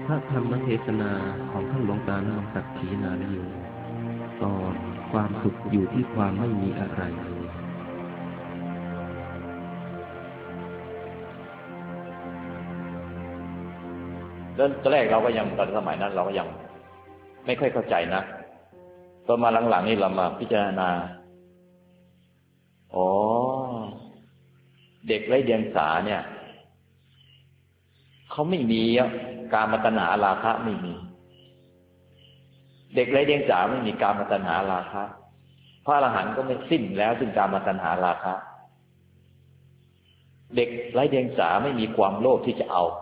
พระธรรมเทศนาของท่านหลวงตานรงศักดิ์ขีณาลโยตอนความสุขอยู่ที่ความไม่มีอะไรเลยแล้วตอนแรกเราก็ยังตอนสมัยนั้นเราก็ยังไม่ค่อยเข้าใจนะตอนมาหลังๆนี่เรามาพิจารณาอ๋อเด็กไร้เดียงสาเนี่ยเขาไม่มีกามตัณหาราคะไม่มีเด็กไร้เดียงสาไม่มีกามตัณหาราคะพระอรหันต์ก็ไม่สิ้นแล้วซึ่งกามตัณหาราคะเด็กไร้เดียงสาไม่มีความโลภที่จะเอา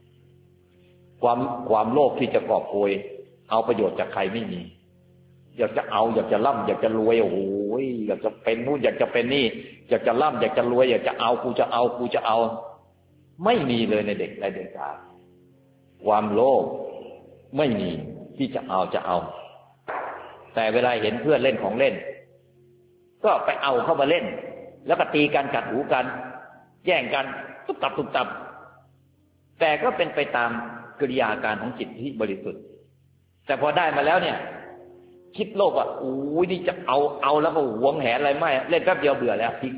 ความโลภที่จะกอบโกยเอาประโยชน์จากใครไม่มีอยากจะเอาอยากจะร่ำอยากจะรวยโอ้โหอยากจะเป็นนู่นอยากจะเป็นนี่อยากจะร่ำอยากจะรวยอยากจะเอากูจะเอาไม่มีเลยในเด็กไร้เดียงสาความโลภไม่มีที่จะเอาแต่เวลาเห็นเพื่อนเล่นของเล่นก็ไปเอาเข้ามาเล่นแล้วก็ตีกันกัดหูกันแย่งกันตุ๊บตับแต่ก็เป็นไปตามกิริยาการของจิตที่บริสุทธิ์แต่พอได้มาแล้วเนี่ยคิดโลภอ่ะโอ้ยนี่จะเอาแล้วก็หวงแหนอะไรไม่เล่นแป๊บเดียวเบื่อแล้วทิ้ง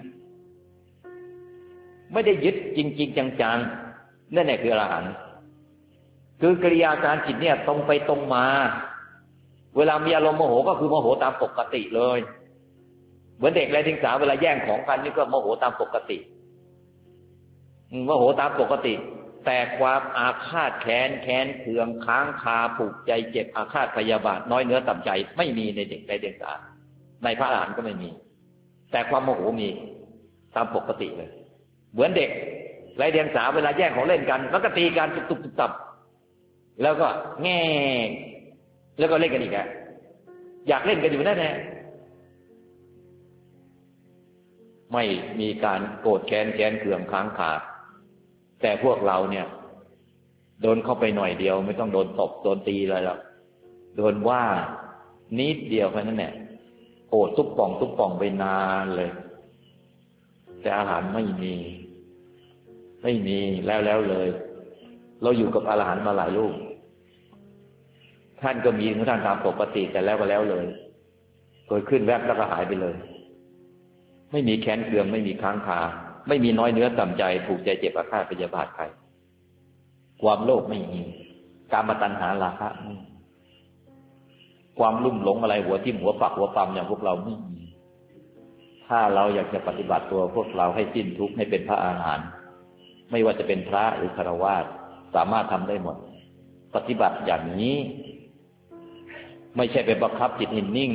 ไม่ได้ยึดจริงๆจังๆนั่นแหละคืออรหันต์คือกิริยาการจิตเนี่ยตรงไปตรงมาเวลามีอารมณ์โมโหก็คือโมโหตามปกติเลยเหมือนเด็กไร้เดียงสาเวลาแย่งของกันนี่ก็โมโหตามปกติโมโหตามปกติแต่ความอาฆาตแค้นเคืองค้างคาผูกใจเจ็บอาฆาตพยาบาทน้อยเนื้อต่ำใจไม่มีในเด็กไร้เดียงสาในพระอรหันต์ก็ไม่มีแต่ความโมโหมีตามปกติเลยเหมือนเด็กไร้เดียงสาเวลาแย่งของเล่นกันแล้วก็ตีกันตุบตับแล้วก็แง่แล้วก็เล่นกันอีกอยากเล่นกันอยู่นั่นแหละไม่มีการโกรธแค้นเคืองค้างคาแต่พวกเราเนี่ยโดนเข้าไปหน่อยเดียวไม่ต้องโดนตบโดนตีอะไรหรอกโดนว่านิดเดียวแค่นั้นแหละโกรธตุ๊บป่องไปนานเลยแต่อรหันต์ไม่มีแล้วเลยเราอยู่กับอรหันต์มาหลายรูปท่านก็มีของท่านตามปกติแต่แล้วก็แล้วเลยเกิดขึ้นแวบแล้วก็หายไปเลยไม่มีแค้นเคืองไม่มีค้างคาไม่มีน้อยเนื้อต่ำใจผูกใจเจ็บอาฆาตพยาบาทใครความโลภไม่มีกามตัณหาราคะไม่มีความลุ่มหลงอะไรหัวทิ่มหัวปักหัวปั๊มอย่างพวกเราไม่มีถ้าเราอยากจะปฏิบัติตัวพวกเราให้สิ้นทุกข์ให้เป็นพระอรหันต์ไม่ว่าจะเป็นพระหรือฆราวาสสามารถทำได้หมดปฏิบัติอย่างนี้ไม่ใช่ไปบังคับจิตให้นิ่ง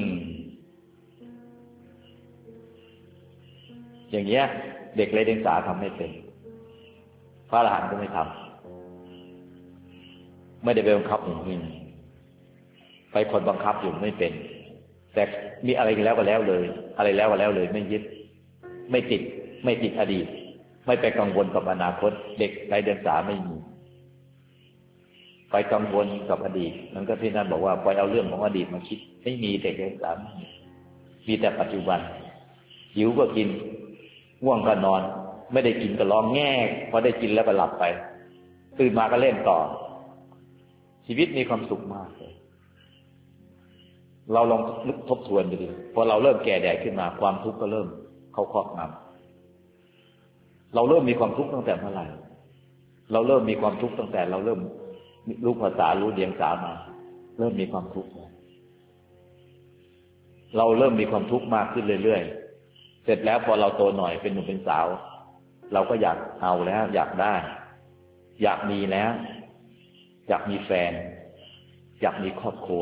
อย่างเงี้ยเด็กไร้เดียงสาทำไม่เป็นพระอรหันต์ก็ไม่ทำไม่ได้ไปบังคับอย่างนี้ไปคนบังคับอยู่ไม่เป็นแต่มีอะไรแล้วก็แล้วเลยอะไรแล้วก็แล้วเลยไม่ยึดไม่ติดอดีตไม่ไปกังวลกับอนาคตเด็กไร้เดียงสาไม่มีไปกังวลกับอดีตนั่นก็ที่นั่นบอกว่าปล่อยเอาเรื่องของอดีตมาคิดไม่มีเด็กไร้เดียงสามีแต่ปัจจุบันหิวก็กินง่วงก็นอนไม่ได้กินก็ร้องแง่พอได้กินแล้วก็หลับไปตื่นมาก็เล่นต่อชีวิตมีความสุขมากเลยเราลองนึกทบทวนดูดิพอเราเริ่มแก่แดดขึ้นมาความทุกข์ก็เริ่มเข้าครอบงำเราเริ่มมีความทุกข์ตั้งแต่เมื่อไหร่เราเริ่มมีความทุกข์ตั้งแต่เราเริ่มรู้ภาษารู้เดียงสามาเริ่มมีความทุกข์เราเริ่มมีความทุกข์มากขึ้นเรื่อยๆเสร็จแล้วพอเราโตหน่อยเป็นหนุ่มเป็นสาวเราก็อยากเอาแล้วอยากได้อยากมีแล้วอยากมีแฟนอยากมีครอบครัว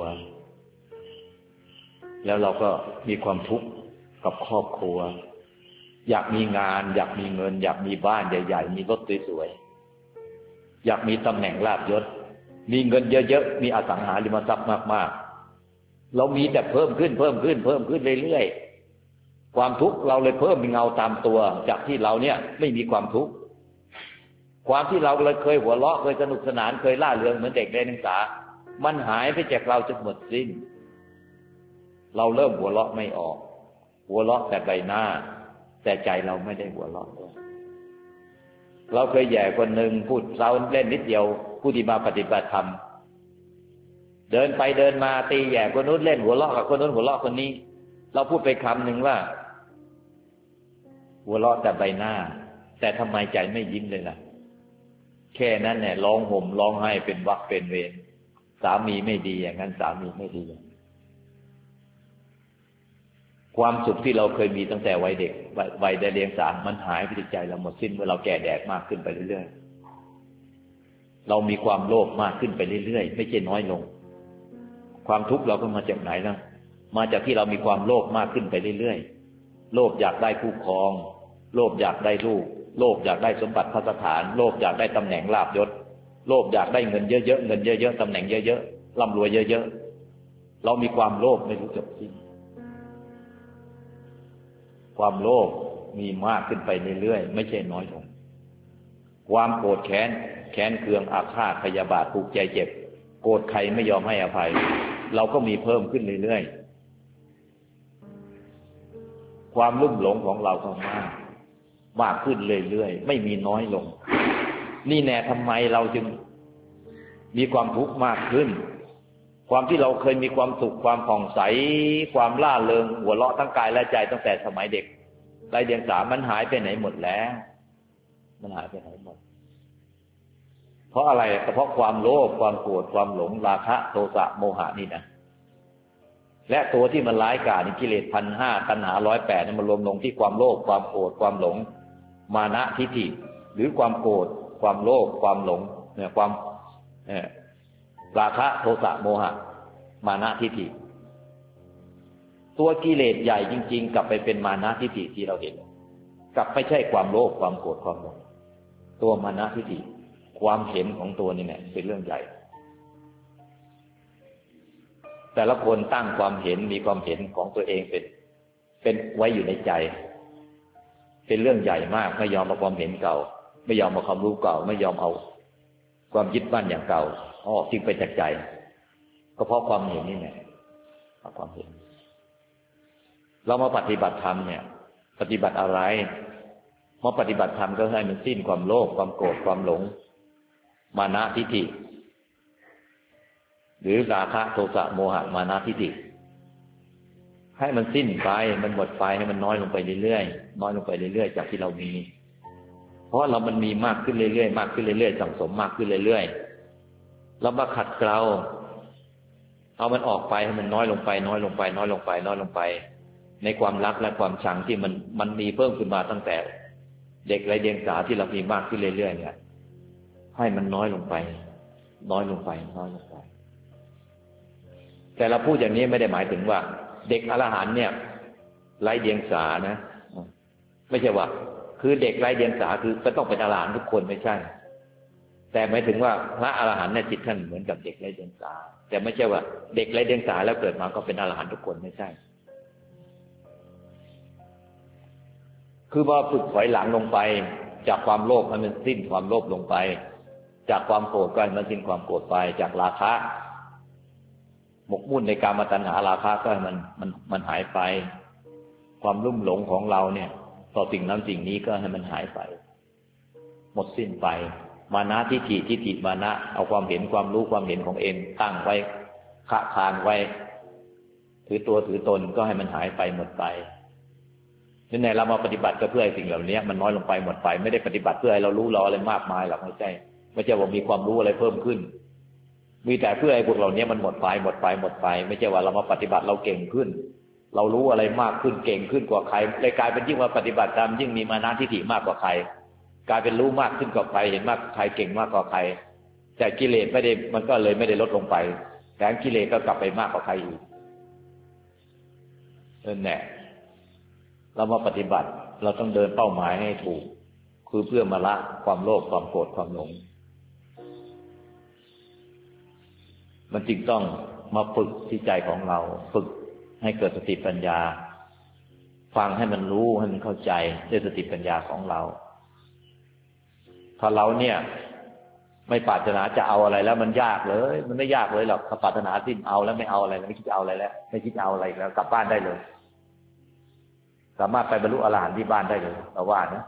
แล้วเราก็มีความทุกข์กับครอบครัวอยากมีงานอยากมีเงินอยากมีบ้านใหญ่ๆมีรถสวยๆอยากมีตำแหน่งลาภยศมีเงินเยอะๆมีอสังหาริมทรัพย์มากๆเรามีแต่เพิ่มขึ้นเรื่อยๆความทุกข์เราเลยเพิ่มเป็นเงาตามตัวจากที่เราเนี่ยไม่มีความทุกข์ความที่เราเลยเคยหัวเราะเคยสนุกสนานเคยล่าเริงเหมือนเด็กไร้เดียงสามันหายไปจากเราจนหมดสิ้นเราเริ่มหัวเราะไม่ออกหัวเราะแต่ใบหน้าแต่ใจเราไม่ได้หัวเราะ เราเคยแย่คนหนึ่งพูดเราเล่นนิดเดียวผู้ที่มาปฏิบัติธรรมเดินไปเดินมาตีแย่คนนู้นเล่นหัวเราะกับคนนู้นหัวเราะคนนี้เราพูดไปคำหนึ่งว่าหัวเราะแต่ใบหน้าแต่ทำไมใจไม่ยิ้มเลยล่ะแค่นั้นเนี่ยร้องห่มร้องไห้เป็นวรรคเป็นเวรสามีไม่ดีอย่างนั้นสามีไม่ดีความสุขที่เราเคยมีตั้งแต่วัยเด็กวัยได้เลี้ยงสารมันหายไปจากใจเราหมดสิ้นเมื่อเราแก่แดดมากขึ้นไปเรื่อยๆเรามีความโลภมากขึ้นไปเรื่อยๆไม่ใช่น้อยลงความทุกข์เราก็มาจากไหนนะมาจากที่เรามีความโลภมากขึ้นไปเรื่อยๆโลภอยากได้คู่ครองโลภอยากได้ลูกโลภอยากได้สมบัติพัสถานโลภอยากได้ตำแหน่งลาภยศโลภอยากได้เงินเยอะๆเงินเยอะๆตำแหน่งเยอะๆร่ำรวยเยอะๆเรามีความโลภไม่รู้จบสิ้นความโลภมีมากขึ้นไปเรื่อยๆไม่ใช่น้อยลงความโกรธแค้นเคืองอาฆาตพยาบาทผูกใจเจ็บโกรธใครไม่ยอมให้อภัยเราก็มีเพิ่มขึ้นเรื่อยๆความลุ่มหลงของเราก็มากขึ้นเรื่อยๆไม่มีน้อยลงนี่แน่ทำไมเราจึงมีความทุกข์มากขึ้นความที่เราเคยมีความสุขความผ่องใสความล่าเริงหัวเราะทั้งกายและใจตั้งแต่สมัยเด็กไร้เดียงสามันหายไปไหนหมดแล้วมันหายไปไหนหมดเพราะอะไรเพราะความโลภความโกรธความหลงราคะโทสะโมหะนี่นะและตัวที่มันร้ายกาจนี่กิเลส 1,500 ตัณหา 108นี่มันรวมลงที่ความโลภความโกรธความหลงมานะทิฏฐิหรือความโกรธความโลภความหลงเนี่ยความราคะโทสะโมหะมานะทิฏฐิตัวกิเลสใหญ่จริงๆกลับไปเป็นมานะทิฏฐิที่เราเห็นกลับไม่ใช่ความโลภความโกรธความหลงตัวมานะทิฏฐิความเห็นของตัวนี่แหละเป็นเรื่องใหญ่แต่ละคนตั้งความเห็นมีความเห็นของตัวเองเป็นไว้อยู่ในใจเป็นเรื่องใหญ่มากไม่ยอมเอาความเห็นเก่าไม่ยอมเอาความรู้เก่าไม่ยอมเอาความยึดมั่นอย่างเก่าจึงไปจากใจก็เพราะความเห็นนี่แหละความเห็นเรามาปฏิบัติธรรมเนี่ยปฏิบัติอะไรมาปฏิบัติธรรมก็ให้มันสิ้นความโลภความโกรธความหลงมานะทิฏฐิหรือราคะโทสะโมหะมานะทิฏฐิให้มันสิ้นไปมันหมดไปให้มันน้อยลงไปเรื่อยๆน้อยลงไปเรื่อยๆจากที่เรามีเพราะเรามันมีมากขึ้นเรื่อยๆมากขึ้นเรื่อยๆสั่งสมมากขึ้นเรื่อยๆเรามาขัดเกลาเอามันออกไปให้มันน้อยลงไปน้อยลงไปน้อยลงไปน้อยลงไปในความรักและความชังที่มันมีเพิ่มขึ้นมาตั้งแต่เด็กไร้เดียงสาที่เรามีมากขึ้นเรื่อยๆเนี่ยให้มันน้อยลงไปน้อยลงไปน้อยลงไปแต่เราพูดอย่างนี้ไม่ได้หมายถึงว่าเด็กอรหันต์เนี่ยไร้เดียงสานะไม่ใช่ว่าคือเด็กไร้เดียงสาคือก็ต้องเป็นอรหันต์ทุกคนไม่ใช่แต่หมายถึงว่าพระอรหันต์เนี่ยจิตท่านเหมือนกับเด็กไร้เดียงสาแต่ไม่ใช่ว่าเด็กไร้เดียงสาแล้วเกิดมาก็เป็นอรหันต์ทุกคนไม่ใช่คือว่าฝึกถอยหลังลงไปจากความโลภให้มันสิ้นความโลภลงไปจากความโกรธก็ให้มันสิ้นความโกรธไปจากราคะหมกมุ่นในกามตัณหาราคะก็ให้มันหายไปความลุ่มหลงของเราเนี่ยต่อสิ่งนั้นสิ่งนี้ก็ให้มันหายไปหมดสิ้นไปมานะทิฏฐิมานะเอาความเห็นความรู้ความเห็นของเองตั้งไว้คะคานไว้ถือตัวถือตนก็ให้มันหายไปหมดไปนี่ในเรามาปฏิบัติก็เพื่อให้สิ่งเหล่านี้มันน้อยลงไปหมดไปไม่ได้ปฏิบัติเพื่อให้เรารู้เราอะไรมากมายหรอกไม่ใช่ว่ามีความรู้อะไรเพิ่มขึ้นมีแต่เพื่อให้พวกเหล่านี้มันหมดไปหมดไปหมดไปไม่ใช่ว่าเรามาปฏิบัติเราเก่งขึ้นเรารู้อะไรมากขึ้นเก่งขึ้นกว่าใครเลยกลายเป็นยิ่งมาปฏิบัติตามยิ่งมีมานะทิฏฐิมากกว่าใครกลายเป็นรู้มากขึ้นกว่าใครเห็นมากใครเก่งมากกว่าใครแต่กิเลสไม่ได้มันก็เลยไม่ได้ลดลงไปแต่กิเลสก็กลับไปมากกว่าใครอีกนั่นแหละเรามาปฏิบัติเราต้องเดินเป้าหมายให้ถูกคือเพื่อมาละความโลภความโกรธความหลงมันจึงต้องมาฝึกที่ใจของเราฝึกให้เกิดสติปัญญาฟังให้มันรู้ให้มันเข้าใจด้วยสติปัญญาของเราถ้าเราเนี่ยไม่ปรารถนาจะเอาอะไรแล้วมันยากเลยมันไม่ยากเลยหรอกถ้าปรารถนาสิ้นเอาแล้วไม่เอาอะไรไม่คิดจะเอาอะไรแล้วไม่คิดจะเอาอะไรแล้วกลับบ้านได้เลยสามารถไปบรรลุอรหันต์ที่บ้านได้เลยเราว่านะ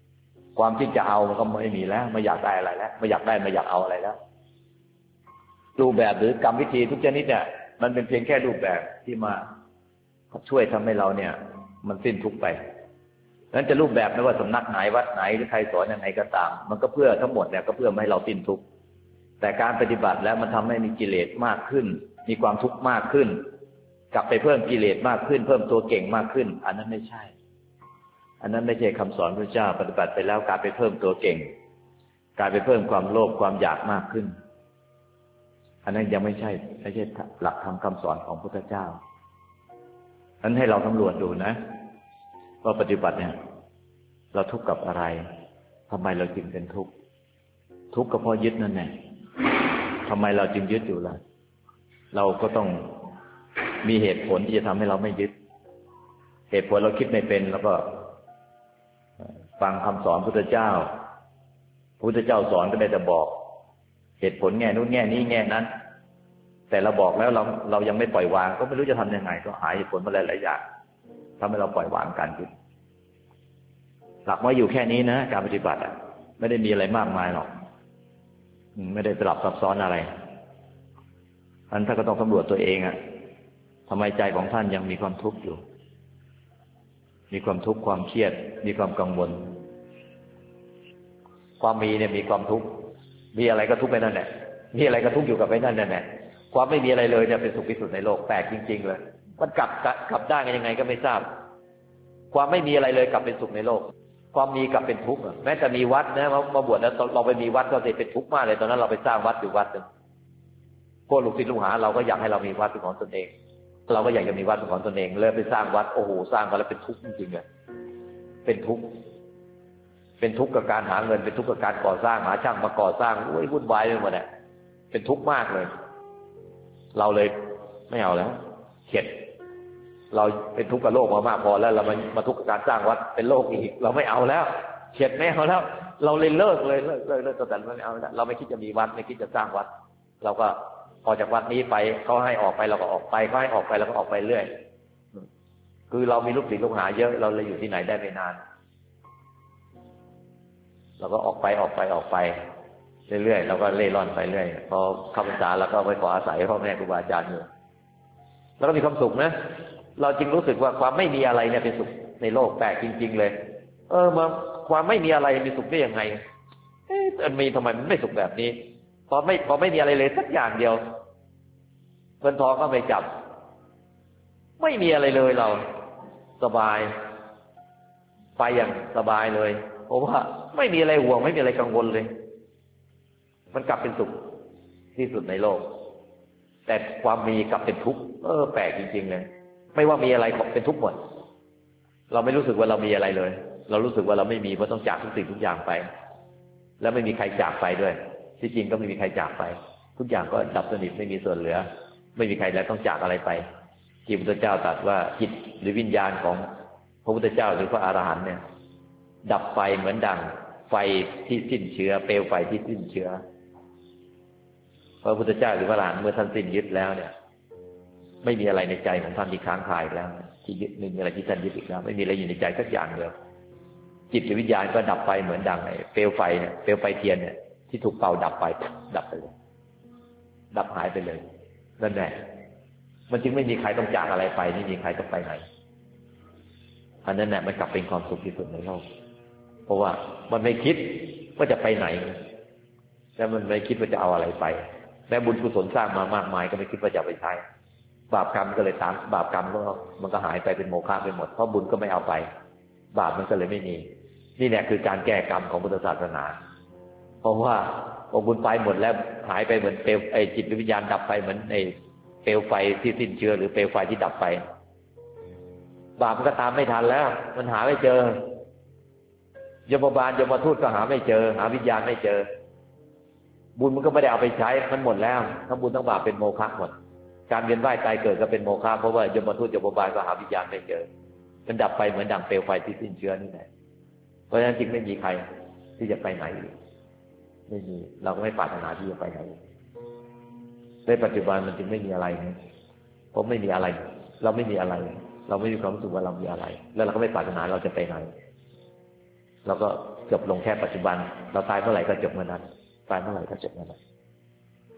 ความที่จะเอามันก็ไม่มีแล้วไม่อยากได้อะไรแล้วไม่อยากได้ไม่อยากเอาอะไรแล้วรูปแบบหรือกรรมวิธีทุกชนิดเนี่ยมันเป็นเพียงแค่รูปแบบที่มาช่วยทำให้เราเนี่ยมันสิ้นทุกข์ไปนั้นจะรูปแบบไม่ว่าสำนักไหนวัดไหนหรือใครสอนยังไงก็ตามมันก็เพื่อทั้งหมดเนี่ยก็เพื่อไม่ให้เราสิ้นทุกข์แต่การปฏิบัติแล้วมันทำให้มีกิเลสมากขึ้นมีความทุกข์มากขึ้นกลับไปเพิ่มกิเลสมากขึ้นเพิ่มตัวเก่งมากขึ้นอันนั้นไม่ใช่อันนั้นไม่ใช่คำสอนพระเจ้าปฏิบัติไปแล้วการไปเพิ่มตัวเก่งการไปเพิ่มความโลภความอยากมากขึ้นอันนั้นยังไม่ใช่หลักธรรมคำสอนของพระพุทธเจ้านั้นให้เราสำรวจดูนะว่าปฏิบัติเนี่ยเราทุกข์กับอะไรทำไมเราจึงเป็นทุกข์ทุกข์ก็เพราะยึดนั่นแหละทำไมเราจึงยึดอยู่ล่ะเราก็ต้องมีเหตุผลที่จะทำให้เราไม่ยึดเหตุผลเราคิดไม่เป็นแล้วก็ฟังคำสอนพระพุทธเจ้าพระพุทธเจ้าสอนก็ได้แต่บอกเหตุผลแง่นู้นแง่นี้แง่นั้นแต่เราบอกแล้วเรายังไม่ปล่อยวางก็ไม่รู้จะทำยังไงก็หาเหตุผลมาหลายๆอย่างทำให้เราปล่อยวางการคิดหลักไว้อยู่แค่นี้นะการปฏิบัติไม่ได้มีอะไรมากมายหรอกไม่ได้สลับซับซ้อนอะไรท่านก็ต้องสำรวจตัวเองทำไมใจของท่านยังมีความทุกข์อยู่มีความทุกข์ความเครียดมีความกังวลความมีเนี่ยมีความทุกข์มีอะไรก็ทุกข์ไปนั่นแหละมีอะไรก็ทุกข์อยู่กับไปนั่นแหละความไม่มีอะไรเลยเนี่ยเป็นสุขที่สุดในโลกแปลกจริงๆเลยมันกลับได้กันยังไงก็ไม่ทราบความไม่มีอะไรเลยกลับเป็นสุขในโลกความมีกลับเป็นทุกข์แม้แต่มีวัดนะมาบวชแล้วเราไปมีวัดก็จะเป็นทุกข์มากเลยตอนนั้นเราไปสร้างวัดอยู่วัดนึงพวกลูกศิษย์ลูกหาเราก็อยากให้เรามีวัดเป็นของตนเองเราก็อยากจะมีวัดเป็นของตนเองเลยไปสร้างวัดโอ้โหสร้างมาแล้วเป็นทุกข์จริงๆเลยเป็นทุกข์กับการหาเงินเป็นทุกข์กับการก่อสร้างหาช่างมาก่อสร้างโอ้ยวุ่นวายไปหมดเนี่ยเป็นทุกข์มากเลยเราเลยไม่เอาแล้วเข็ดเราเป็นทุกข์กับโลกมามากพอแล้วเรามาทุกข์กับการสร้างวัดเป็นโลกอีกเราไม่เอาแล้วเข็ดไม่เอาแล้วเราเลยเลิกตั้งแต่ไม่เอาแล้วเราไม่คิดจะมีวัดไม่คิดจะสร้างวัดเราก็ออกจากวัดนี้ไปเขาให้ออกไปเราก็ออกไปเขาให้ออกไปเราก็ออกไปเรื่อยคือเรามีลูกศิษย์ลูกหาเยอะเราเลยอยู่ที่ไหนได้ไม่นานเราก็ออกไปเรื่อยๆเราก็เล่ร่อนไปเรื่อยพอเข้าพรรษาเราก็ไปขออาศัยพ่อแม่ครูบาอาจารย์อยู่แล้วก็มีความสุขนะเราจึงรู้สึกว่าความไม่มีอะไรเนี่ยเป็นสุขในโลกแปลกจริงๆเลยมาความไม่มีอะไรมีสุขได้ยังไงมันมีทำไมมันไม่สุขแบบนี้พอไม่มีอะไรเลยสักอย่างเดียวเงินทองก็ไม่จับไม่มีอะไรเลยเราสบายไปอย่างสบายเลยเพราะว่าไม่มีอะไรห่วงไม่มีอะไรกังวลเลยมันกลับเป็นสุขที่สุดในโลกแต่ความมีกลับเป็นทุกข์แปลกจริงๆเลยไม่ว่ามีอะไรเป็นทุกข์หมดเราไม่รู้สึกว่าเรามีอะไรเลยเรารู้สึกว่าเราไม่มีเพราะต้องจากทุกสิ่งทุกอย่างไปแล้วไม่มีใครจากไปด้วยที่จริงก็ไม่มีใครจากไปทุกอย่างก็ดับสนิทไม่มีส่วนเหลือไม่มีใครแล้วต้องจากอะไรไปที่พระพุทธเจ้าตรัสว่าจิตหรือวิญญาณของพระพุทธเจ้าหรือพระอรหันต์เนี่ยดับไฟเหมือนดังไฟที่สิ้นเชื้อเปลวไฟที่สิ้นเชื้อพระพุทธเจ้าหรือพระอรหันต์เมื่อท่านสิ้นยึดแล้วเนี่ยไม่มีอะไรในใจของท่านที่ค้างคาอีกแล้วที่ยึดไม่มีอะไรที่ท่านยึดอีกแล้วไม่มีอะไรอยู่ในใจสักอย่างเดียวจิตหรือวิญญาณก็ดับไปเหมือนดังเปลวไฟเนี่ยเปลวไฟเทียนเนี่ยที่ถูกเป่าดับไปเลยดับหายไปเลยนั่นแหละมันจึงไม่มีใครต้องจากอะไรไปไม่มีใครต้องไปไหนอันนั้นแหละมันกลับเป็นความสุขที่สุดในโลกเพราะว่ามันไม่คิดว่าจะไปไหนแล้วมันไม่คิดว่าจะเอาอะไรไปแม้บุญกุศลสร้างมามากมายก็ไม่คิดว่าจะไปใช้บาปกรรมก็เลยตามบาปกรรมมันก็หายไปเป็นโมฆะไปหมดเพราะบุญก็ไม่เอาไปบาปมันก็เลยไม่มีนี่แหละคือการแก้กรรมของพุทธศาสนาเพราะว่าพอบุญไปหมดแล้วหายไปเหมือนเปลวจิตวิญญาณดับไปเหมือนเปลวไฟที่สิ้นเชื้อหรือเปลวไฟที่ดับไปบาปมันก็ตามไม่ทันแล้วมันหาไม่เจอยมบาลยมทูตก็หาไม่เจอหาวิญญาณไม่เจอบุญมันก็ไม่ได้เอาไปใช้มันหมดแล้วทั้งบุญทั้งบาปเป็นโมฆะหมดการเวียนว่ายตายเกิดก็เป็นโมฆะเพราะว่ายมทูตยมบาลก็หาวิญญาณไม่เจอมันดับไปเหมือนดังเปลวไฟที่สิ้นเชื้อนี่แหละเพราะฉะนั้นจึงไม่มีใครที่จะไปไหนไม่มีเราก็ไม่ปรารถนาที่จะไปไหนในปัจจุบันมันจึงไม่มีอะไรเพราะไม่มีอะไรเราไม่มีอะไรเราไม่มีความรู้สึกว่าเรามีอะไรแล้วเราก็ไม่ปรารถนาเราจะไปไหนเราก็จบลงแค่ปัจจุบันเราตายเมื่อไหร่ก็จบเมื่อนั้นตายเมื่อไหร่ก็จบเมื่อนั้น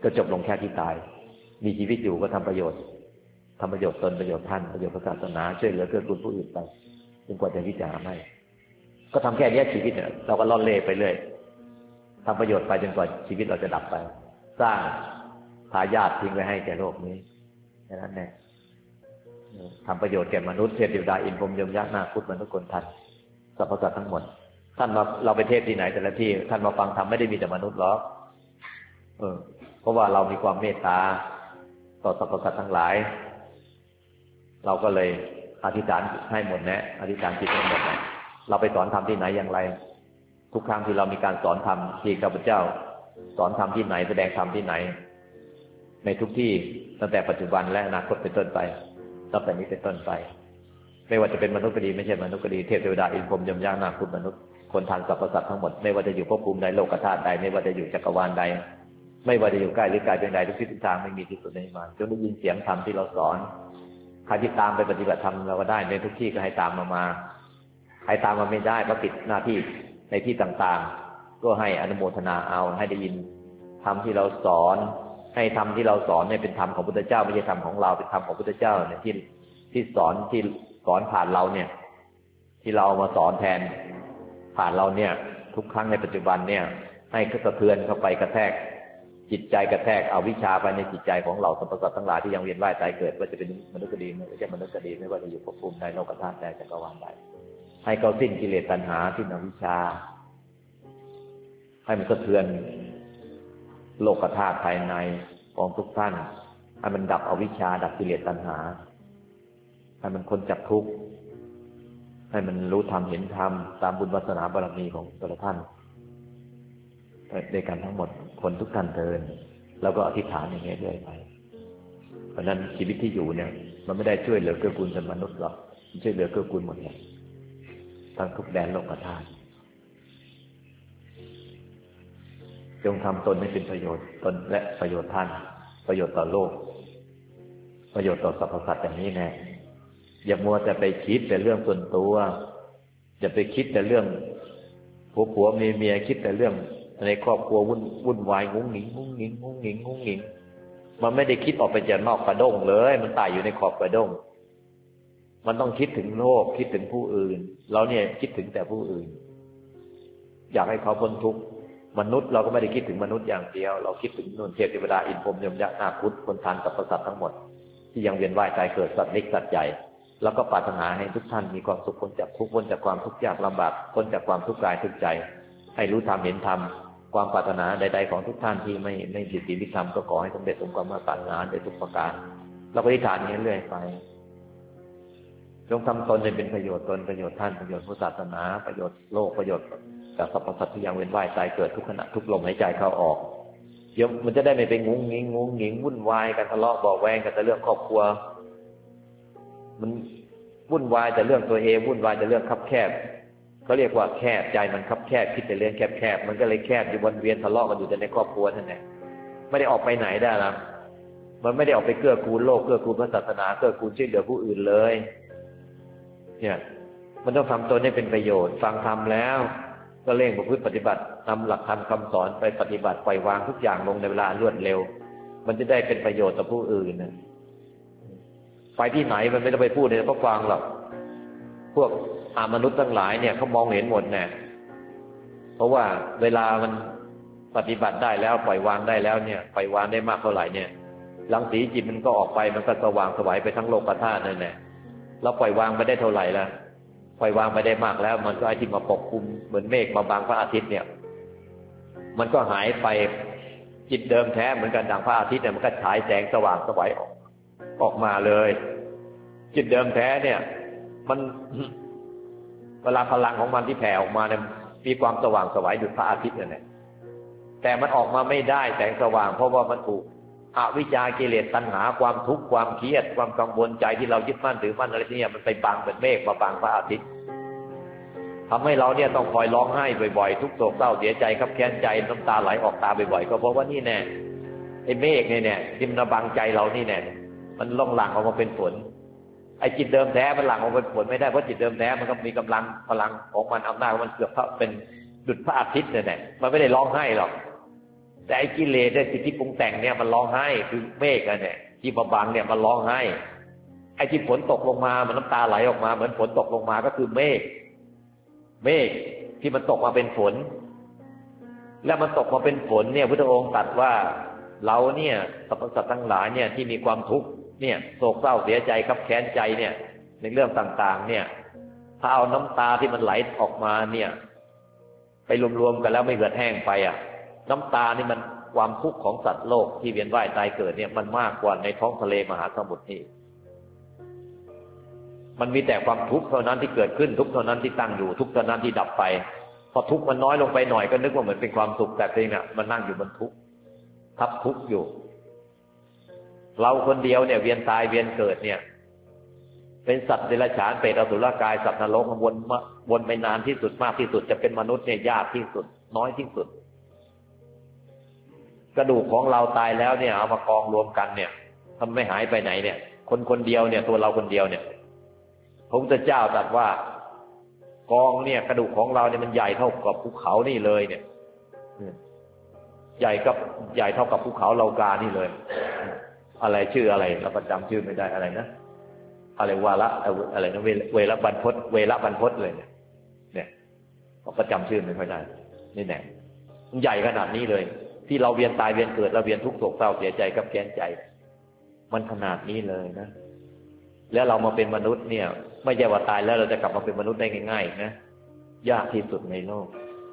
ก็จบลงแค่ที่ตายมีชีวิตอยู่ก็ทำประโยชน์ตนประโยชน์ท่านประโยชน์ศาสนาช่วยเหลือเกื้อกูลผู้อื่นไปจนกว่าจะวิจารณ์ไม่ก็ทำแค่นี้ชีวิตเนี่ยเราก็ล่อนเล่ไปเรื่อยทำประโยชน์ไปจนกว่าชีวิตเราจะดับไปสร้างทายาททิ้งไว้ให้แก่โลกนี้แค่นั้นแน่ทำประโยชน์แก่มนุษย์เทพเทวดาอินทร์พรหมยมยักษ์นาคพุทธมนุษย์คนทันสรรพสัตว์ทั้งหมดท่านมาเราไปเทศที่ไหนแต่ละที่ท่านมาฟังธรรมไม่ได้มีแต่มนุษย์หรอกเพราะว่าเรามีความเมตตาต่อสรรพสัตว์ทั้งหลายเราก็เลยอธิษฐานให้หมดแนะอธิษฐานจิตให้หมดแนะเราไปสอนธรรมที่ไหนอย่างไรทุกครั้งที่เรามีการสอนธรรมที่ข้าพเจ้าสอนธรรมที่ไหนแสดงธรรมที่ไหนในทุกที่ตั้งแต่ปัจจุบันและอนาคตเป็นต้นไปตั้งแต่นี้เป็นต้นไปไม่ว่าจะเป็นมนุษย์ก็ดีไม่ใช่มนุษย์ก็ดีเทพเทวดาอินทร์พรหมยมยักษ์นาคพุทธมนุษย์คนทางสรรพสัตว์ทั้งหมดไม่ว่าจะอยู่ภพภูมิใดโลกธาตุใดไม่ว่าจะอยู่จักรวาลใดไม่ว่าจะอยู่ใกล้หรือไกลเป็นใดทุกทิศทุกทางไม่มีที่สุดในมานจนได้ยินเสียงธรรมที่เราสอนใครที่ตามไปปฏิบัติธรรมเราก็ได้ในทุกที่ก็ให้ตามมาใครตามมาไม่ได้เพราะติดหน้าที่ในที่ต่างๆก็ให้อนุโมทนาเอาให้ได้ยินธรรมที่เราสอนให้ธรรมที่เราสอนเนี่ยเป็นธรรมของพุทธเจ้าไม่ใช่ธรรมของเราเป็นธรรมของพุทธเจ้าเนี่ยที่สอนผ่านเราเนี่ยที่เรามาสอนแทนผ่านเราเนี่ยทุกครั้งในปัจจุบันเนี่ยให้กระเทือนเข้าไปกระแทกจิตใจกระแทกเอาวิชาไปในจิตใจของเราสรรพสัตว์ทั้งหลายที่ยังเวียนว่ายตายเกิดว่าจะเป็นมนุษย์ก็ดีไม่ใช่มนุษย์ก็ดีไม่ว่าจะอยู่ภพภูมิใดโลกธาตุใดจักรวาลใดให้เขาสิ้นกิเลสตัณหาสิ้นอวิชชาให้มันกระเทือนโลกธาตุภายในของทุกท่านให้มันดับอวิชชาดับกิเลสตัณหาให้มันพ้นจากทุกข์ให้มันรู้ธรรมเห็นธรรมตามบุญวาสนาบารมีของแต่ละท่านในการทั้งหมดคนทุกท่านเทินแล้วก็อธิษฐานอย่างนี้เรื่อยไปเพราะนั้นชีวิตที่อยู่เนี่ยมันไม่ได้ช่วยเหลือเกื้อกูลแต่มนุษย์หรอกมันช่วยเหลือเกื้อกูลหมดเลยทั้งทุกแดนโลกธาตุจงทำตนให้เป็นประโยชน์ตนและประโยชน์ท่านประโยชน์ต่อโลกประโยชน์ต่อสรรพสัตว์อย่างนี้แน่อย่ามัวแต่ไปคิดแต่เรื่องส่วนตัวอย่าไปคิดแต่เรื่องผัวเมียคิดแต่เรื่องในครอบครัววุ่นวายงุ้งหงิงมันไม่ได้คิดออกไปจากนอกกระด้งเลยมันตายอยู่ในขอบกระด้งมันต้องคิดถึงโลกคิดถึงผู้อื่นเราเนี่ยคิดถึงแต่ผู้อื่นอยากให้เขาพ้นทุกข์มนุษย์เราก็ไม่ได้คิดถึงมนุษย์อย่างเดียวเราคิดถึงนู่นเทพเทวดาอินทร์พรหมยมยักษ์นาคพุทธคนทานสรรพสัตว์ทั้งหมดที่ยังเวียนว่ายตายเกิดสัตว์เล็กสัตว์ใหญ่แล้วก็ปรารถนาให้ทุกท่านมีความสุขพ้นจากทุกข์พ้นจากความทุกข์ยากลำบากพ้นจากความทุกข์กายทุกข์ใจให้รู้ธรรมเห็นธรรมความปรารถนาใดๆของทุกท่านที่ไม่ผิดศีลผิดธรรมก็ขอให้สำเร็จสมความปรารถนาในทุกประการเราก็อธิษฐานอย่างนี้เรื่อยไปจงทำตนให้เป็นประโยชน์ตนประโยชน์ท่านประโยชน์พุทธศาสนาประโยชน์โลกประโยชน์กับสรรพสัตว์ที่ยังเวียนว่ายตายเกิดทุกขณะทุกลมหายใจเข้าออกเดี๋ยวมันจะได้ไม่ไปงุ้งงิงวุ่นวายกันทะเลาะเบาะแวงกันแต่เรื่องครอบครัวมันวุ่นวายแต่เรื่องตัวเองวุ่นวายแต่เรื่องคับแคบเขาเรียกว่าแคบใจมันคับแคบคิดแต่เรื่องแคบมันก็เลยแคบอยู่วนเวียนทะเลาะกันอยู่แต่ในครอบครัวนั่นแหละไม่ได้ออกไปไหนได้ละมันไม่ได้ออกไปเกื้อกูลโลกเกื้อกูลพระศาสนาเกื้อกูลช่วยเหลือผู้อื่นเลยเนี่ยมันต้องทำตนให้เป็นประโยชน์ฟังธรรมแล้วก็เร่งประพฤติปฏิบัตินำหลักธรรมคำสอนไปปฏิบัติปล่อยวางทุกอย่างลงในเวลารวดเร็วมันจะได้เป็นประโยชน์ต่อผู้อื่นนะไปที่ไหนมันไม่ต้องไปพูดเลยเพราะฟังหรอกพวกมนุษย์ทั้งหลายเนี่ยเขามองเห็นหมดแน่เพราะว่าเวลามันปฏิบัติได้แล้วปล่อยวางได้แล้วเนี่ยปล่อยวางได้มากเท่าไหร่เนี่ยรังสีจิตมันก็ออกไปมันก็สว่างไสวไปทั้งโลกธาตุนั่นแหละเราปล่อยวางไปได้เท่าไหร่ละปล่อยวางไปได้มากแล้วมันก็ไอ้ที่มาปกคลุมเหมือนเมฆมาบังพระอาทิตย์เนี่ยมันก็หายไปจิตเดิมแท้เหมือนกันดังพระอาทิตย์เนี่ยมันก็ฉายแสงสว่างไสวออกมาเลยจิตเดิมแท้เนี่ยมันเวลาพลังของมันที่แผ่ออกมาเนี่ยมีความสว่างไสวดุจพระอาทิตย์นั่นแหละแต่มันออกมาไม่ได้แสงสว่างเพราะว่ามันถูกอวิชชากิเลสตัณหาความทุกข์ความเครียดความกังวลใจที่เรายึดมั่นถือมั่นอะไรเนี่ยมันไปบังเหมือนเมฆมาบังพระอาทิตย์ทำให้เราเนี่ยต้องคอยร้องไห้บ่อยๆทุกโศกเศร้าเสียใจคับแค้นใจน้ำตาไหลออกตาบ่อยๆก็เพราะว่านี่แน่ไอ้เมฆเนี่ยที่มันบังใจเรานี่แน่มันล่องหลั่งออกมาเป็นฝนไอ้จิตเดิมแท้มันหลั่งออกมาเป็นฝนไม่ได้เพราะจิตเดิมแท้มันก็มีกำลังพลังของมันอำนาจของมันเกือบเท่าเป็นดุจพระอาทิตย์เนี่ยมันไม่ได้ร้องไห้หรอกแต่ไอ้กิเลสเนี่ยจิตที่ปรุงแต่งเนี่ยมันร้องไห้คือเมฆอะเนี่ยที่มาบังเนี่ยมันร้องไห้ไอ้ที่ฝนตกลงมามันน้ำตาไหลออกมาเหมือนฝนตกลงมาก็คือเมฆที่มันตกมาเป็นฝนแล้วมันตกมาเป็นฝนเนี่ยพุทธองค์ตรัสว่าเราเนี่ยสรรพสัตว์ทั้งหลายเนี่ยที่มีความทุกข์เนี่ยโศกเศร้าเสียใจคับแค้นใจเนี่ยในเรื่องต่างๆเนี่ยถ้าเอาน้ำตาที่มันไหลออกมาเนี่ยไปรวมๆกันแล้วไม่เหือดแห้งไปอ่ะน้ำตานี่มันความทุกข์ของสัตว์โลกที่เวียนว่ายตายเกิดเนี่ยมันมากกว่าในท้องทะเลมหาสมุทรนี่มันมีแต่ความทุกข์เท่านั้นที่เกิดขึ้นทุกข์เท่านั้นที่ตั้งอยู่ทุกข์เท่านั้นที่ดับไปพอทุกข์มันน้อยลงไปหน่อยก็นึกว่าเหมือนเป็นความสุขแต่จริงอ่ะมันนั่งอยู่บนทุกข์ทับทุกข์อยู่เราคนเดียวเนี่ยเวียนตายเวียนเกิดเนี่ยเป็นสัตว์เดรัจฉานเปรตอสุรกายสัตว์นรกวนไปนานที่สุดมากที่สุดจะเป็นมนุษย์เนี่ยยากที่สุดน้อยที่สุดกระดูกของเราตายแล้วเนี่ยเอามากองรวมกันเนี่ยทำไม่หายไปไหนเนี่ยคนเดียวเนี่ยตัวเราคนเดียวเนี่ยพระพุทธเจ้าตรัสว่ากองเนี่ยกระดูกของเราเนี่ยมันใหญ่เท่ากับภูเขานี่เลยเนี่ยใหญ่เท่ากับภูเขาเหล่ากานี่เลยอะไรชื่ออะไรเราประจำชื่อไม่ได้อะไรนะอะไรวาระอะไรนะเวระบรรพตเลยเนี่ยประจำชื่อไม่ค่อยได้นี่แน่มันใหญ่ขนาดนี้เลยที่เราเวียนตายเวียนเกิดเราเวียนทุกข์โศกเศร้าเสียใจกับแค้นใจมันขนาดนี้เลยนะแล้วเรามาเป็นมนุษย์เนี่ยไม่ใช่ว่าตายแล้วเราจะกลับมาเป็นมนุษย์ได้ง่ายๆนะยากที่สุดในโลก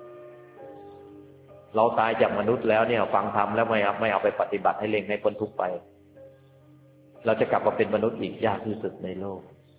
เราตายจากมนุษย์แล้วเนี่ยฟังธรรมแล้วไม่เอาไปปฏิบัติให้เล็งให้พ้นทุกข์ไปเราจะกลับมาเป็นมนุษย์อีกยากที่สุดในโลก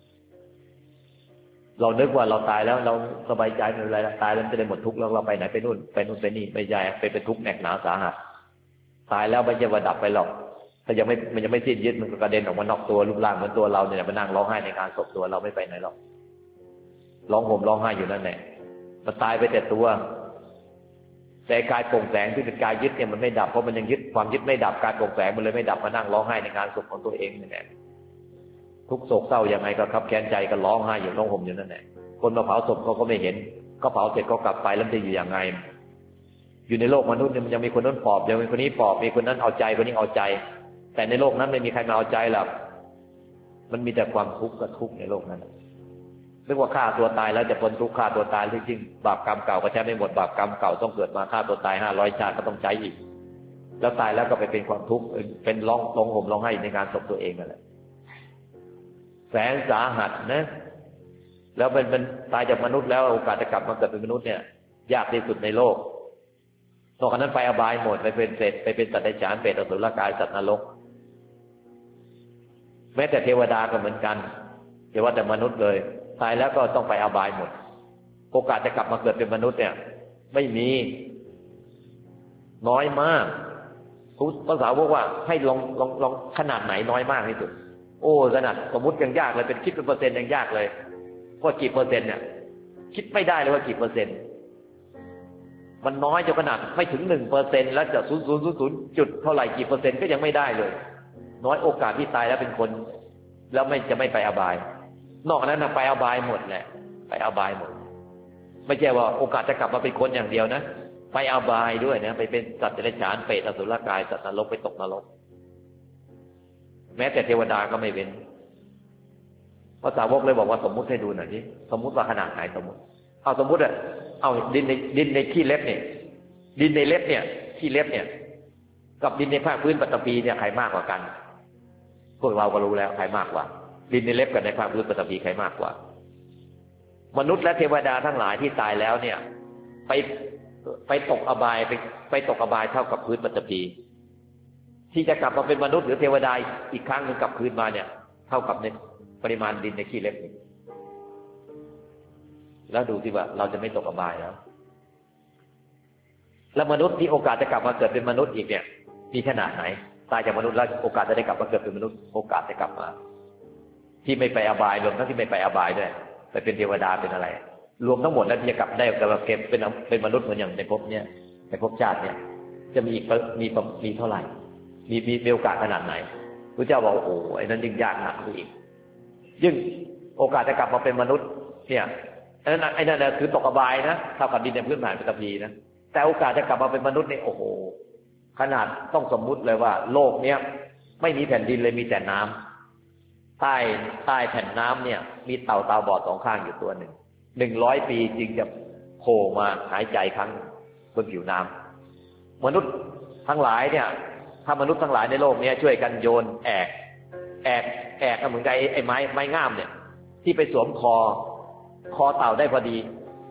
เรานึกว่าเราตายแล้วเราสบายใจไม่เป็นไรตายแล้วจะได้หมดทุกข์แล้วเราไปไหนไปนู่นไปนี่ไม่ใช่เป็นทุกข์หนักหนาสาหัสตายแล้วไม่ใช่ว่าดับไปหรอกถ้ามันยังไม่สิ้นยึดมันก็กระเด็นออกมานอกตัวรูปร่างเหมือนตัวเราเนี่ยมานั่งร้องไห้ในงานศพตัวเราไม่ไปไหนหรอกร้องห่มร้องไห้อยู่นั่นแหละมันตายไปแต่ตัวแต่กายโปร่งแสงที่เป็นกายยึดเนี่ยมันไม่ดับเพราะมันยังยึดความยึดไม่ดับกายโปร่งแสงมันเลยไม่ดับมานั่งร้องไห้ในงานศพของตัวเองนี่แหละทุกโศกเศร้ายังไงก็คับแค้นใจก็ร้องไห้อยู่ร้องห่มอยู่นั่นแหละคนมาเผาศพเขาก็ไม่เห็นก็เผาเสร็จก็กลับไปแล้วจะอยู่อย่างไงอยู่ในโลกมนุษย์เนี่ยมันยังมีคนนั้นปอบยังมีคนนี้ปอบมีคนนั้นเอาใจคนนี้เอาใจแต่ในโลกนั้นไม่มีใครมาเอาใจหรอกมันมีแต่ความทุกข์กับทุกข์ในโลกนั้นเรียกว่าฆ่าตัวตายแล้วจะพ้นทุกข์ฆ่าตัวตายจริงๆบาปกรรมเก่าก็ใช้ไม่หมดบาปกรรมเก่าต้องเกิดมาฆ่าตัวตาย500 ชาติก็ต้องใช้อีกแล้วตายแล้วก็ไปเป็นความทุกข์เป็นร้องห่มร้องไห้ในงานศพตัวเองนั่นแหละแสนสาหัสนะแล้วเป็นตายจากมนุษย์แล้วโอกาสจะกลับมาเกิดเป็นมนุษย์เนี่ยยากที่สุดในโลกนอกจากนั้นไปอบายหมดไปเป็นเศษไปเป็นสัตว์เดรัจฉานเปรตอสุรกายสัตว์นรกแม้แต่เทวดาก็เหมือนกันอย่าว่าแต่มนุษย์เลยตายแล้วก็ต้องไปอบายหมดโอกาสจะกลับมาเกิดเป็นมนุษย์เนี่ยไม่มีน้อยมากภาษาบอกว่าให้ลองขนาดไหนน้อยมากที่สุดโอ้ขนาดสมมุติยังยากเลยเป็นคิดเป็นเปอร์เซ็นต์ยังยากเลยว่ากี่เปอร์เซ็นต์เนี่ยคิดไม่ได้เลยว่ากี่เปอร์เซ็นต์มันน้อยจนขนาดไม่ถึง1%แล้วจะ0.00จุดเท่าไหร่กี่เปอร์เซ็นต์ก็ยังไม่ได้เลยน้อยโอกาสที่ตายแล้วเป็นคนแล้วจะไม่ไปอบายนอกนั้นนะไปอบายหมดแหละไปอบายหมดไม่ใช่ว่าโอกาสจะกลับมาเป็นคนอย่างเดียวนะไปอบายด้วยนะไปเป็นสัตว์เดรัจฉานเปรตอสุรกายสัตว์นรกไปตกนรกแม้แต่เทวดาก็ไม่เป็นพระสาวกเลยบอกว่าสมมุติให้ดูหน่อยสิสมมุติว่าขนาดไหนสมมุติสมมุติเอาดินในขี้เล็บเนี่ยดินในเล็บเนี่ยขี้เล็บเนี่ยกับดินในภาคพื้นปฐพีเนี่ยใครมากกว่ากันพวกเราก็รู้แล้วใครมากกว่าดินในเล็บกับในภาคพื้นปฐพีใครมากกว่ามนุษย์และเทวดาทั้งหลายที่ตายแล้วเนี่ยไปตกอบายไปตกอบายเท่ากับพื้นปฐพีที่จะกลับมาเป็นมนุษย์หรือเทวดาอีกครั้งนึงกลับคืนมาเนี่ยเท่ากับในปริมาณดินในขี้เล็บแล้วดูสิว่าเราจะไม่ตกอบายแล้วมนุษย์ที่โอกาสจะกลับมาเกิดเป็นมนุษย์อีกเนี่ยมีขนาดไหนตายจากมนุษย์แล้วโอกาสจะได้กลับมาเกิดเป็นมนุษย์โอกาสจะกลับมาที่ไม่ไปอบายรวมทั้งที่ไม่ไปอบายด้วยไปเป็นเทวดาเป็นอะไรรวมทั้งหมดแล้วที่จะกลับได้กลับมาเก็บเป็นมนุษย์เหมือนอย่างในภพเนี่ยในภพชาติเนี่ยจะมีเท่าไหร่มีโอกาสขนาดไหนพระเจ้าบอกโอ้ไอ้นั้นยิ่งยากหนักไปอีกยิ่งโอกาสจะกลับมาเป็นมนุษย์เนี่ยไอ้นั่นคือตกอบายนะเท่ากับดินในพื้นฐานปฐพีนะแต่โอกาสจะกลับมาเป็นมนุษย์นี่โอ้โหขนาดต้องสมมุติเลยว่าโลกเนี้ยไม่มีแผ่นดินเลยมีแต่น้ำใต้แผ่นน้ำเนี่ยมีเต่าตาบอดสองข้างอยู่ตัวหนึ่ง100 ปีจึงจะโผล่มาหายใจครั้งบนผิวน้ำมนุษย์ทั้งหลายเนี่ยถ้ามนุษย์ทั้งหลายในโลกนี้ช่วยกันโยนแอกเหมือนกับไอ้ไม้งามเนี่ยที่ไปสวมคอเต่าได้พอดี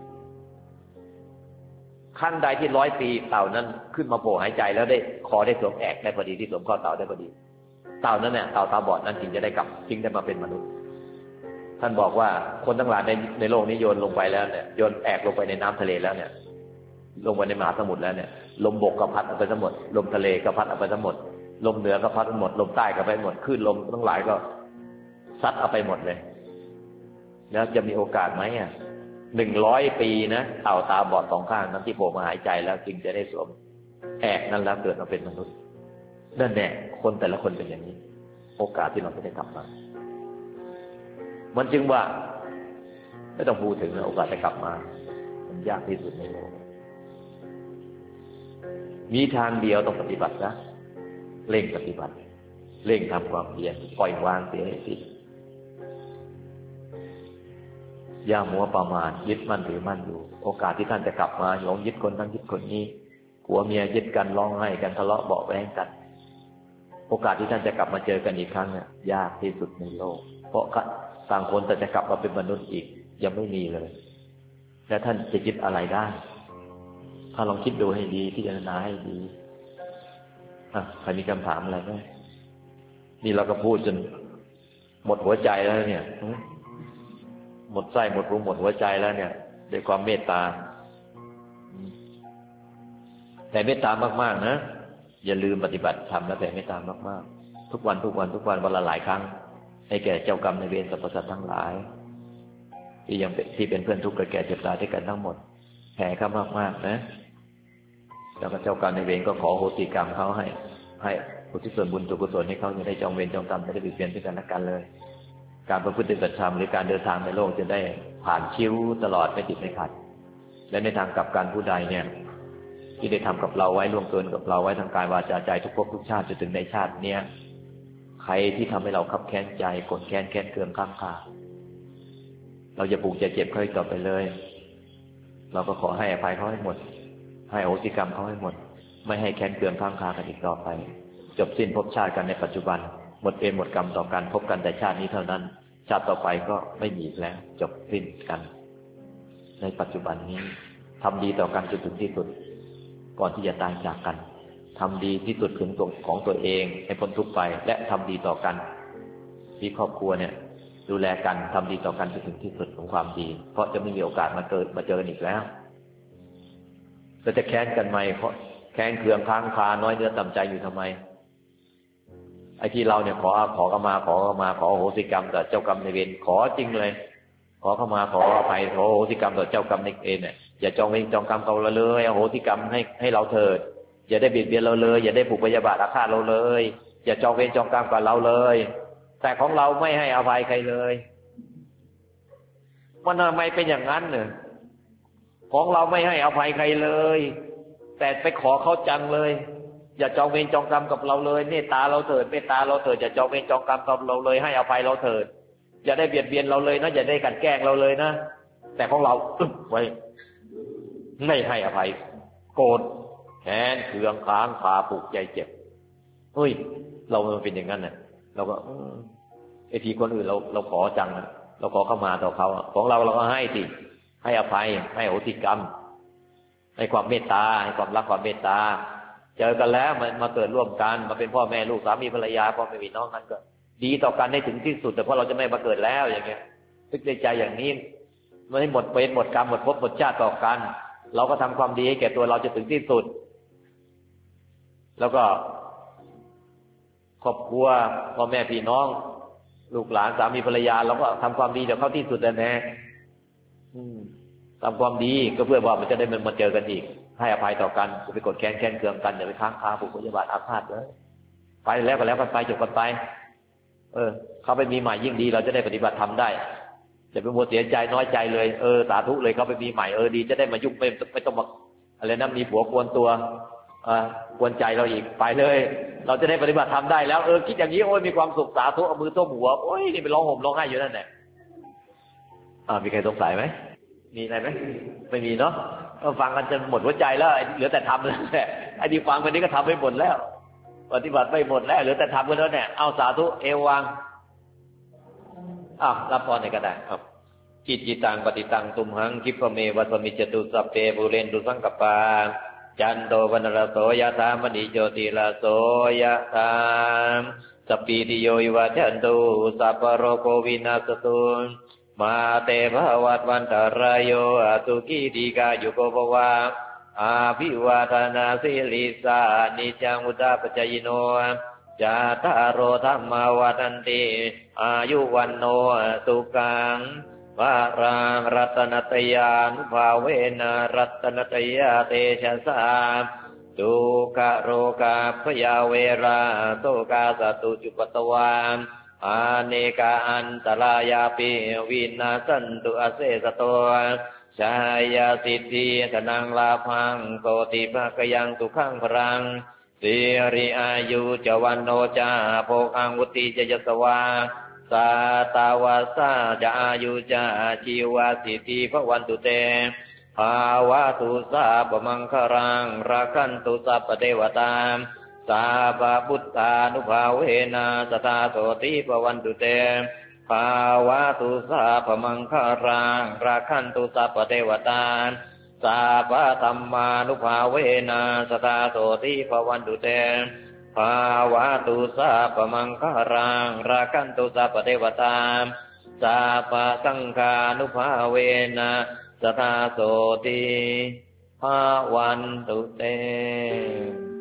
ขั้นใดที่100 ปีเต่านั้นขึ้นมาโผล่หายใจแล้วได้คอได้สวมแอกได้พอดีที่สวมคอเต่าได้พอดีเต่านั้นเนี่ยเต่าตาบอดนั้นจึงจะได้กลับจึงได้มาเป็นมนุษย์ท่านบอกว่าคนทั้งหลายในโลกนี้โยนลงไปแล้วเนี่ยโยนแอกลงไปในน้ำทะเลแล้วเนี่ยลงไปในมหาสมุทรแล้วเนี่ยลมบกก็พัดเอาไปทั้งหมดลมทะเลก็พัดเอาไปทั้งหมดลมเหนือก็พัดหมดลมใต้ก็ไปหมดคลื่นลมทั้งหลายก็ซัดเอาไปหมดเลยแล้วจะมีโอกาสไหม100 ปีนะเต่าตาบอดสองข้างนั้นที่โผล่มาหายใจแล้วจึงจะได้สวมแอกนั้นแล้วเกิดมาเป็นมนุษย์นั่นแหละคนแต่ละคนเป็นอย่างนี้โอกาสที่เราจะได้กลับมามันจึงว่าไม่ต้องพูดถึงนะโอกาสจะกลับมามันยากที่สุดในโลกมีทางเดียวต้องปฏิบัตินะเร่งปฏิบัติเร่งทำความเพียรปล่อยวางเสียให้สิ้นอย่ามัวประมาทยึดมั่นถือมั่นอยู่โอกาสที่ท่านจะกลับมาหลงยึดคนทั้งยึดคนนี้ผัวเมียยึดกันร้องไห้กันทะเลาะเบาะแว้งกันโอกาสที่ท่านจะกลับมาเจอกันอีกครั้งเนี่ยยากที่สุดในโลกเพราะต่างคนแต่จะกลับมาเป็นมนุษย์อีกยังไม่มีเลยแล้วท่านจะยึดอะไรได้ถ้าลองคิดดูให้ดีพิจารณาให้ดีใครมีคำถามอะไรไหมนี่เราก็พูดจนหมดหัวใจแล้วเนี่ยหมดไส้หมดพุงหมดหัวใจแล้วเนี่ยด้วยความเมตตาแต่เมตตามากๆนะอย่าลืมปฏิบัติธรรมแล้วแต่เมตตามากๆทุกวันวันละหลายครั้งให้แก่เจ้ากรรมในายเวรสรรพสัตว์ทั้งหลายที่เป็นเพื่อนทุกข์เกิดแก่เจ็บตายด้วยกันทั้งหมดแผ่เขามากๆนะแล้วก็เจ้ากรรมในายเวรก็ขอโหสิกรรมเขาให้อุทิศส่วนบุญส่วนกุศลให้เขาจะได้จองเวรจองกรรมจะได้เบียดเบียนซึ่งกันและกันเลยการประพฤติปฏิบัติธรรมหรือการเดินทางในโลกจะได้ผ่านชิวตลอดไม่ติดไม่ขัดและในทางกลับกันผู้ใดเนี่ยที่ได้ทำกับเราไว้ล่วงเกินกับเราไว้ทางกายวาจาใจทุกภพทุกชาติจนถึงในชาติเนี้ยใครที่ทำให้เราคับแค้นใจกดแค้นเคืองข้างคาเราจะปลูกใจเจ็บเขาต่อไปเลยเราก็ขอให้อภัยเขาให้หมดให้อโหสิกรรมเขาให้หมดไม่ให้แค้นเคืองข้างคากันอีกต่อไปจบสิ้นภพชาติกันในปัจจุบันหมดเวรหมดกรรมต่อกันพบกันแต่ชาตินี้เท่านั้นชาติต่อไปก็ไม่มีอีกแล้วจบสิ้นกันในปัจจุบันนี้ทำดีต่อกันจนถึงที่สุดก่อนที่จะตายจากกันทำดีที่สุดถึงตัวของตัวเองให้พ้นทุกข์ไปและทำดีต่อกันที่ครอบครัวเนี่ยดูแลกันทำดีต่อกันจนถึงที่สุดของความดีเพราะจะไม่มีโอกาสมาเจอกันอีกแล้วแล้วจะแค้นกันไหมเพราะแค้นเคืองค้างคาน้อยเนื้อต่ำใจอยู่ทำไมไอ้ที่เราเนี่ยขอเข้ามาขอโหสิกรรมต่อเจ้ากรรมนายเวรขอจริงเลยขอเข้ามาขออภัยขอโหสิกรรมต่อเจ้ากรรมนายเวรเนี่ยอย่าจองเวรจองกรรมเราเลยอโหสิกรรมให้เราเถิดอย่าได้เบียดเบียนเราเลยอย่าได้ผูกพยาบาทอาฆาตเราเลยอย่าจองเวรจองกรรมกับเราเลยแต่ของเราไม่ให้อภัยใครเลยมันทำไมเป็นอย่างนั้นเนี่ยของเราไม่ให้อภัยใครเลยแต่ไปขอเขาจังเลยอย่าจองเวรจองกรรมกับเราเลยเมตตาเราเถิดเมตตาเราเถิดอย่าจองเวรจองกรรมกับเราเลยให้อภัยเราเถิดอย่าได้เบียดเบียนเราเลยนะอย่าได้กลั่นแกล้งเราเลยนะแต่ของเราไว้ไม่ให้อภัยโกรธแค้นเคืองค้างคาผูกใจเจ็บเฮ้ยเรามันเป็นอย่างนั้นน่ะเราก็ไอ้ทีคนอื่นเราขอจังนะเราขอเข้ามาต่อเขาของเราก็ให้สิให้อภัยให้อโหสิกรรมให้ความเมตตาให้ความรักความเมตตาเจอกันแล้วมาเกิดร่วมกันมาเป็นพ่อแม่ลูกสามีภรรยาพ่อแม่พี่น้องนั้นก็ดีต่อกันให้ถึงที่สุดแต่เพราะเราจะไม่มาเกิดแล้วอย่างเงี้ยนึกในใจอย่างนี้ไม่ให้หมดเวรหมดกรรมหมดภพหมดชาติต่อกันเราก็ทำความดีให้แก่ตัวเราจะถึงที่สุดแล้วก็ครอบครัวพ่อแม่พี่น้องลูกหลานสามีภรรยาเราก็ทำความดีเดี๋ยวเข้าที่สุดแน่ทำความดีก็เพื่อว่ามันจะได้มาเจอกันอีกให้อภัยต่อกันจะไปกดแค้นเคืองกันอย่าไปค้างคาผูกพยาบาทอาฆาตเลยไปแล้วก็แล้วกันไปจบกันไปเขาไปมีใหม่ยิ่งดีเราจะได้ปฏิบัติธรรมได้อย่าไปมัวเสียใจน้อยใจเลยสาธุเลยเขาไปมีใหม่ดีจะได้มายุ่งไม่ต้องมาอะไรนะมีผัวกวนตัวกวนใจเราอีกไปเลยเราจะได้ปฏิบัติธรรมได้แล้วคิดอย่างนี้โอ้ยมีความสุขสาธุเอามือต้มหัวโอ้ยนี่ไปร้องห่มร้องไห้อยู่นั่นแหละมีใครสงสัยไหมมีอะไรไหมไม่มีเนาะก็ฟังกันจนหมดหัวใจแล้วเหลือแต่ทำแล้วแหละไอ้ที่ฟังวันนี้ก็ทำไปหมดแล้วปฏิบัติไปหมดแล้วเหลือแต่ทำกันแล้วเนี่ยเอาสาธุเอวังรับพรในกระดาษครับจิตจิตังปฏิตังตุมหังคิปเมวัสมิจตุสัพเพบุเรนตุสังกปาจันโตปนรโสยะธามณิโชติลาโสยะธามสัพพิติโยวิวัจจันตุสัพพโรโควินาศตุมาเตภวัตวันตรายโยอสุขีติกายุโกภวะอาภิวาทนาสิลิสานิจังอุตตปจายโนจาตารโรธรรมวัฏันติอายุวันโนสุขังวารังรัตนตยานุภาเวนะรัตนตยาเตชะสาทุกขโรกาพยาเวราโสกาสตุจุปตวานอาเนกาอันตรายาปิวินาสันตุอเสสโตชายาสิทธิธนังลาภังโสติภะกยังสุขังพรังสิริอายุจวันโนจาโภคังวุติจยสวาสาตาวาสาจะอายุจาชีวาสิทธิภวันตุเตภาวะตุสาปมังครังราคันตุสัพพเทวตาสาปพุทธานุภาเวนะสตาโสติภวันตุเตภาวะตุสาปมังครังราคันตุสัพพเทวตาสาปธัมมานุภาเวนะสตาโสติภวันตุเตภาวะตุสาปมังครังราคันตุสัพพเทวตาสาปสังฆานุภาเวนะสตาโสติภวันตุเต